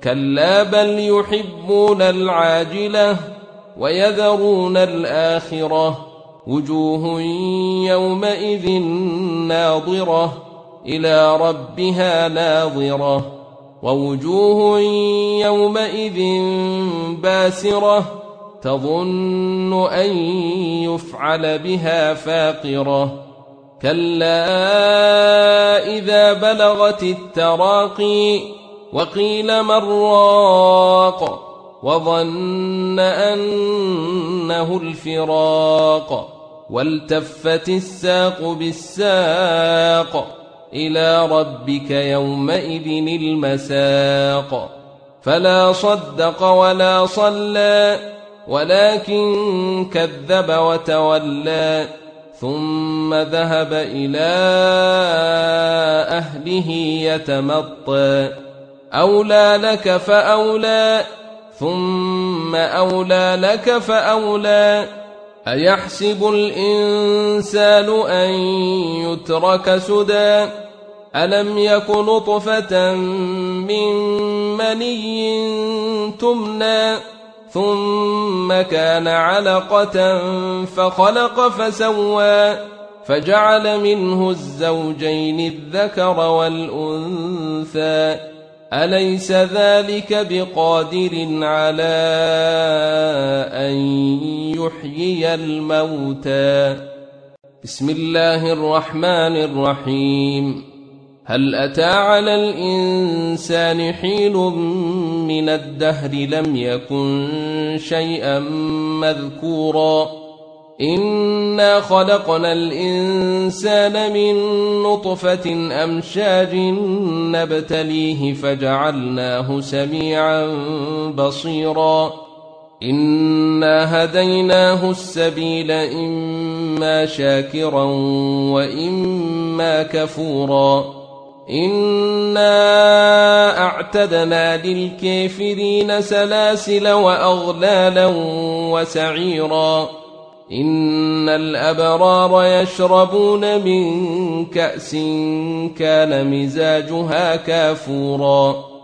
كلا بل يحبون العاجلة ويذرون الآخرة وجوه يومئذ ناظرة إلى ربها ناظرة ووجوه يومئذ باسرة تظن أن يفعل بها فاقرة كلا إذا بلغت التراقي وقيل من راق وظن أنه الفراق والتفت الساق بالساق إلى ربك يومئذ المساق فلا صدق ولا صلى ولكن كذب وتولى ثم ذهب إلى أهله يتمطى أولى لك فأولى ثم أولى لك فأولى أيحسب الإنسان أن يترك سدى ألم يك نطفة من مني تمنى ثم كان علقة فخلق فسوى فجعل منه الزوجين الذكر والأنثى أليس ذلك بقادر على أن يحيي الموتى بسم الله الرحمن الرحيم هل أتى على الإنسان حين من الدهر لم يكن شيئا مذكورا إنا خلقنا الإنسان من نطفة أمشاج نبتليه فجعلناه سميعا بصيرا إنا هديناه السبيل إما شاكرا وإما كفورا إنا أعتدنا للكافرين سلاسل وأغلالا وسعيرا إن الأبرار يشربون من كأس كان مزاجها كافورا